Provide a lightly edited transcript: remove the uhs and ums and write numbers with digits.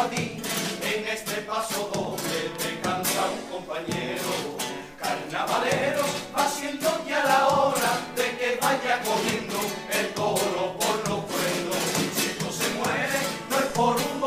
a ti, en este paso doble te canta un compañero. Carnavalero, va siendo ya la hora de que vaya cogiendo el toro por los cuernos. Si esto se muere, no es por un